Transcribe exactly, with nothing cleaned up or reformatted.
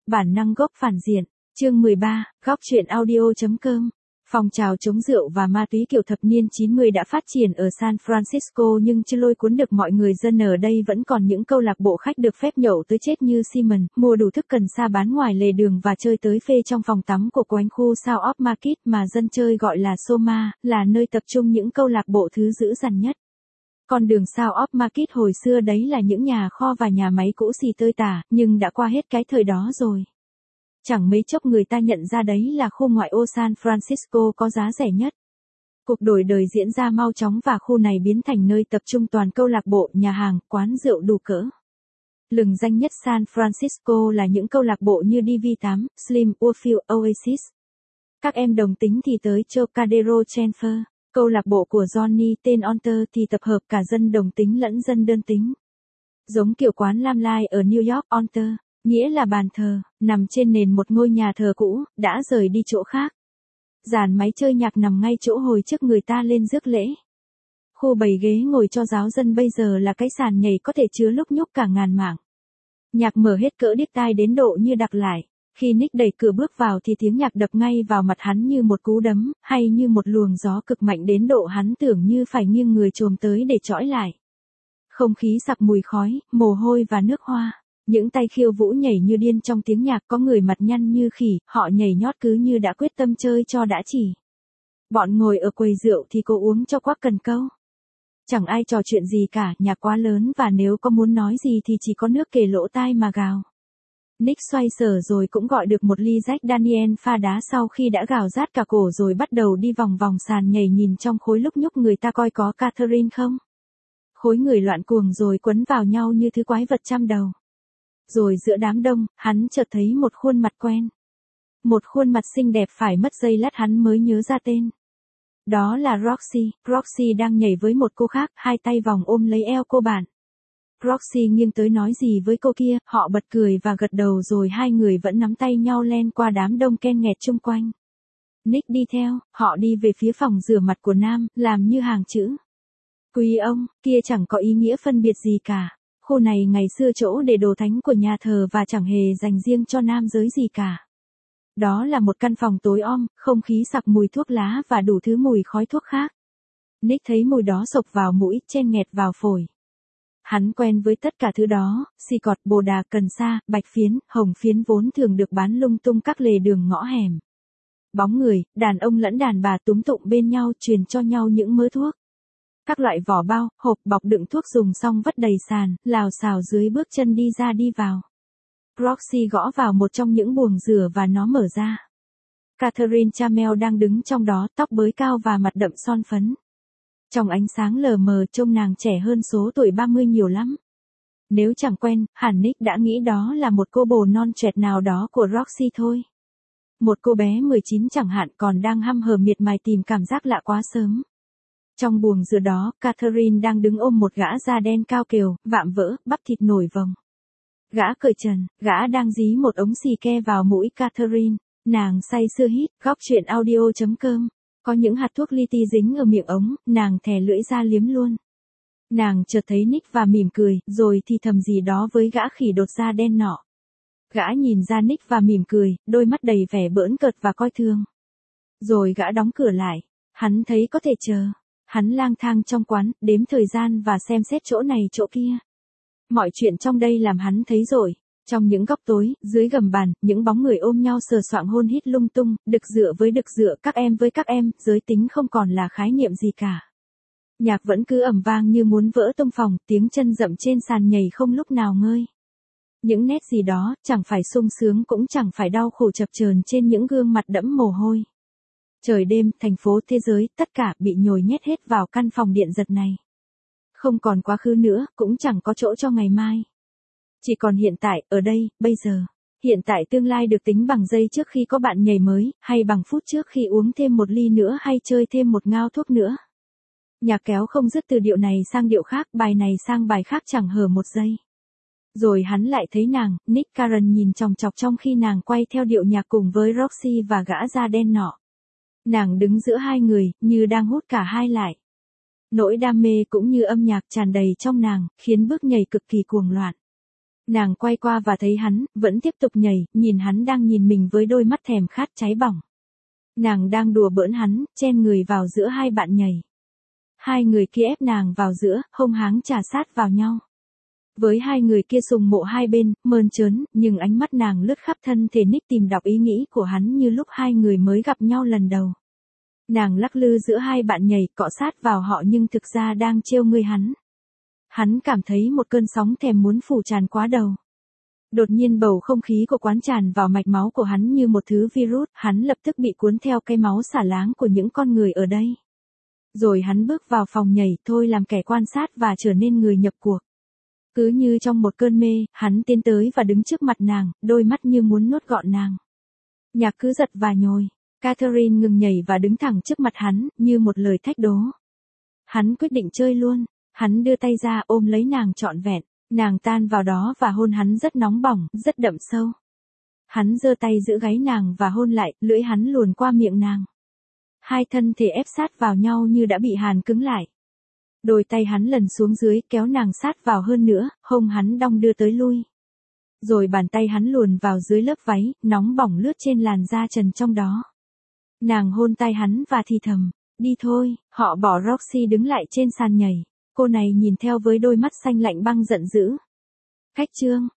Bản năng gốc phản diện. Chương mười ba, góc truyện audio.com. Phong trào chống rượu và ma túy kiểu thập niên chín mươi đã phát triển ở San Francisco nhưng chưa lôi cuốn được mọi người dân ở đây, vẫn còn những câu lạc bộ khách được phép nhậu tới chết như Simon, mua đủ thức cần sa bán ngoài lề đường và chơi tới phê trong phòng tắm của quanh khu South of Market mà dân chơi gọi là Soma, là nơi tập trung những câu lạc bộ thứ dữ dằn nhất. Con đường South of Market hồi xưa đấy là những nhà kho và nhà máy cũ xì tơi tả, nhưng đã qua hết cái thời đó rồi. Chẳng mấy chốc người ta nhận ra đấy là khu ngoại ô San Francisco có giá rẻ nhất. Cuộc đổi đời diễn ra mau chóng và khu này biến thành nơi tập trung toàn câu lạc bộ, nhà hàng, quán rượu đủ cỡ. Lừng danh nhất San Francisco là những câu lạc bộ như D V tám, Slim, Warfield, Oasis. Các em đồng tính thì tới Trocadero Chenfer. Câu lạc bộ của Johnny tên Onter thì tập hợp cả dân đồng tính lẫn dân đơn tính. Giống kiểu quán Lam Lai ở New York, Onter, nghĩa là bàn thờ, nằm trên nền một ngôi nhà thờ cũ, đã rời đi chỗ khác. Dàn máy chơi nhạc nằm ngay chỗ hồi trước người ta lên rước lễ. Khu bày ghế ngồi cho giáo dân bây giờ là cái sàn nhảy có thể chứa lúc nhúc cả ngàn mạng. Nhạc mở hết cỡ điếc tai đến độ như đặc lại. Khi Nick đẩy cửa bước vào thì tiếng nhạc đập ngay vào mặt hắn như một cú đấm, hay như một luồng gió cực mạnh đến độ hắn tưởng như phải nghiêng người chồm tới để chõi lại. Không khí sặc mùi khói, mồ hôi và nước hoa. Những tay khiêu vũ nhảy như điên trong tiếng nhạc, có người mặt nhăn như khỉ, họ nhảy nhót cứ như đã quyết tâm chơi cho đã chỉ. Bọn ngồi ở quầy rượu thì cô uống cho quắc cần câu. Chẳng ai trò chuyện gì cả, nhạc quá lớn và nếu có muốn nói gì thì chỉ có nước kề lỗ tai mà gào. Nick xoay sở rồi cũng gọi được một ly Jack Daniel pha đá sau khi đã gào rát cả cổ rồi bắt đầu đi vòng vòng sàn nhảy nhìn trong khối lúc nhúc người ta coi có Catherine không. Khối người loạn cuồng rồi quấn vào nhau như thứ quái vật trăm đầu. Rồi giữa đám đông, hắn chợt thấy một khuôn mặt quen. Một khuôn mặt xinh đẹp phải mất giây lát hắn mới nhớ ra tên. Đó là Roxy. Roxy đang nhảy với một cô khác, hai tay vòng ôm lấy eo cô bạn. Roxy nghiêng tới nói gì với cô kia, họ bật cười và gật đầu rồi hai người vẫn nắm tay nhau len qua đám đông ken nghẹt chung quanh. Nick đi theo, họ đi về phía phòng rửa mặt của Nam, làm như hàng chữ. Quý ông, kia chẳng có ý nghĩa phân biệt gì cả. Khu này ngày xưa chỗ để đồ thánh của nhà thờ và chẳng hề dành riêng cho nam giới gì cả. Đó là một căn phòng tối om, không khí sặc mùi thuốc lá và đủ thứ mùi khói thuốc khác. Nick thấy mùi đó xộc vào mũi, chen nghẹt vào phổi. Hắn quen với tất cả thứ đó, xì cọt, bồ đà, cần sa, bạch phiến, hồng phiến vốn thường được bán lung tung các lề đường ngõ hẻm. Bóng người, đàn ông lẫn đàn bà túm tụng bên nhau truyền cho nhau những mớ thuốc. Các loại vỏ bao, hộp bọc đựng thuốc dùng xong vất đầy sàn, lào xào dưới bước chân đi ra đi vào. Roxy gõ vào một trong những buồng rửa và nó mở ra. Catherine Chamel đang đứng trong đó, tóc bới cao và mặt đậm son phấn. Trong ánh sáng lờ mờ trông nàng trẻ hơn số tuổi ba mươi nhiều lắm. Nếu chẳng quen, hẳn Nick đã nghĩ đó là một cô bồ non trẻ nào đó của Roxy thôi. Một cô bé mười chín chẳng hạn còn đang hăm hở miệt mài tìm cảm giác lạ quá sớm. Trong buồng rửa đó, Catherine đang đứng ôm một gã da đen cao kiều, vạm vỡ, bắp thịt nổi vòng. Gã cởi trần, gã đang dí một ống xì ke vào mũi Catherine. Nàng say sưa hít, góc truyện audio.com. Có những hạt thuốc li ti dính ở miệng ống, nàng thè lưỡi ra liếm luôn. Nàng chợt thấy Nick và mỉm cười, rồi thì thầm gì đó với gã khỉ đột da đen nọ. Gã nhìn ra Nick và mỉm cười, đôi mắt đầy vẻ bỡn cợt và coi thường. Rồi gã đóng cửa lại. Hắn thấy có thể chờ. Hắn lang thang trong quán, đếm thời gian và xem xét chỗ này chỗ kia. Mọi chuyện trong đây làm hắn thấy rồi. Trong những góc tối, dưới gầm bàn, những bóng người ôm nhau sờ soạng hôn hít lung tung, đực dựa với đực dựa, các em với các em, giới tính không còn là khái niệm gì cả. Nhạc vẫn cứ ầm vang như muốn vỡ tung phòng, tiếng chân dậm trên sàn nhảy không lúc nào ngơi. Những nét gì đó, chẳng phải sung sướng cũng chẳng phải đau khổ chập chờn trên những gương mặt đẫm mồ hôi. Trời đêm, thành phố, thế giới, tất cả bị nhồi nhét hết vào căn phòng điện giật này. Không còn quá khứ nữa, cũng chẳng có chỗ cho ngày mai. Chỉ còn hiện tại, ở đây, bây giờ. Hiện tại tương lai được tính bằng giây trước khi có bạn nhảy mới, hay bằng phút trước khi uống thêm một ly nữa hay chơi thêm một ngao thuốc nữa. Nhạc kéo không dứt từ điệu này sang điệu khác, bài này sang bài khác chẳng hở một giây. Rồi hắn lại thấy nàng, Nick Karen nhìn chòng chọc trong khi nàng quay theo điệu nhạc cùng với Roxy và gã da đen nọ. Nàng đứng giữa hai người, như đang hút cả hai lại. Nỗi đam mê cũng như âm nhạc tràn đầy trong nàng, khiến bước nhảy cực kỳ cuồng loạn. Nàng quay qua và thấy hắn, vẫn tiếp tục nhảy, nhìn hắn đang nhìn mình với đôi mắt thèm khát cháy bỏng. Nàng đang đùa bỡn hắn, chen người vào giữa hai bạn nhảy. Hai người kia ép nàng vào giữa, hông háng chà sát vào nhau. Với hai người kia sùng mộ hai bên, mơn trớn, nhưng ánh mắt nàng lướt khắp thân thể Nick tìm đọc ý nghĩ của hắn như lúc hai người mới gặp nhau lần đầu. Nàng lắc lư giữa hai bạn nhảy, cọ sát vào họ nhưng thực ra đang trêu ngươi hắn. Hắn cảm thấy một cơn sóng thèm muốn phủ tràn quá đầu. Đột nhiên bầu không khí của quán tràn vào mạch máu của hắn như một thứ virus, hắn lập tức bị cuốn theo cái máu xả láng của những con người ở đây. Rồi hắn bước vào phòng nhảy, thôi làm kẻ quan sát và trở nên người nhập cuộc. Cứ như trong một cơn mê, hắn tiến tới và đứng trước mặt nàng, đôi mắt như muốn nuốt gọn nàng. Nhạc cứ giật và nhồi. Catherine ngừng nhảy và đứng thẳng trước mặt hắn, như một lời thách đố. Hắn quyết định chơi luôn. Hắn đưa tay ra ôm lấy nàng trọn vẹn. Nàng tan vào đó và hôn hắn rất nóng bỏng, rất đậm sâu. Hắn giơ tay giữ gáy nàng và hôn lại, lưỡi hắn luồn qua miệng nàng. Hai thân thể ép sát vào nhau như đã bị hàn cứng lại. Đôi tay hắn lần xuống dưới kéo nàng sát vào hơn nữa, hông hắn đong đưa tới lui. Rồi bàn tay hắn luồn vào dưới lớp váy, nóng bỏng lướt trên làn da trần trong đó. Nàng hôn tay hắn và thì thầm, đi thôi, họ bỏ Roxy đứng lại trên sàn nhảy. Cô này nhìn theo với đôi mắt xanh lạnh băng giận dữ. Cách chương